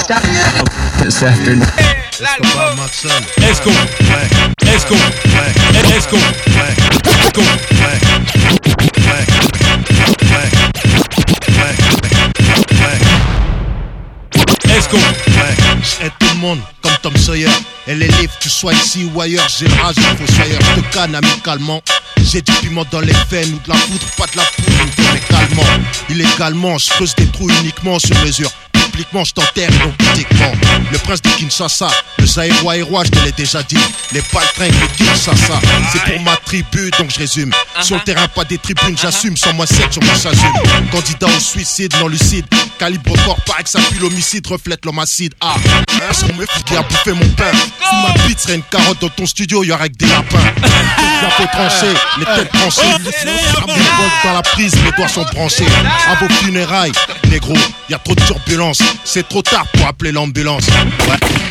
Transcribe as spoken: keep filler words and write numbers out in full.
stop this afternoon. Escobar, Maxon. Esco. Esco. Esco. Esco. Esco. Et tout le monde, comme Tom Sawyer. Et les livres, tu sois ici ou ailleurs, j'ai le rage, il faut soyeur. Je te canne amicalement. J'ai du piment dans les veines ou de la poudre, pas de la poudre, mais calmement. Illégalement, je creuse des trous uniquement sur mesure. Publiquement, je t'enterre donc politiquement. Le prince de Kinshasa, le Zaïrois roi, je te l'ai déjà dit. Les baltringues de Kinshasa, c'est pour ma tribu, donc je résume. Sur le terrain, pas des tribunes, j'assume. Sans moi sept, sur moi j'assume. Candidat au suicide, non lucide. Calibre corps, paraît que ça pue l'homicide, reflète l'homme acide. Ah, hein, ce qu'on me fout qui a bouffé mon pain. Sous ma bite serait une carotte dans ton studio, y'aurait que des lapins. La peau tranchée, les têtes tranchées. Les bolts dans la prise, les doigts sont branchés. À vos funérailles, négro, y'a trop de turbulences. C'est trop tard pour appeler l'ambulance. Ouais.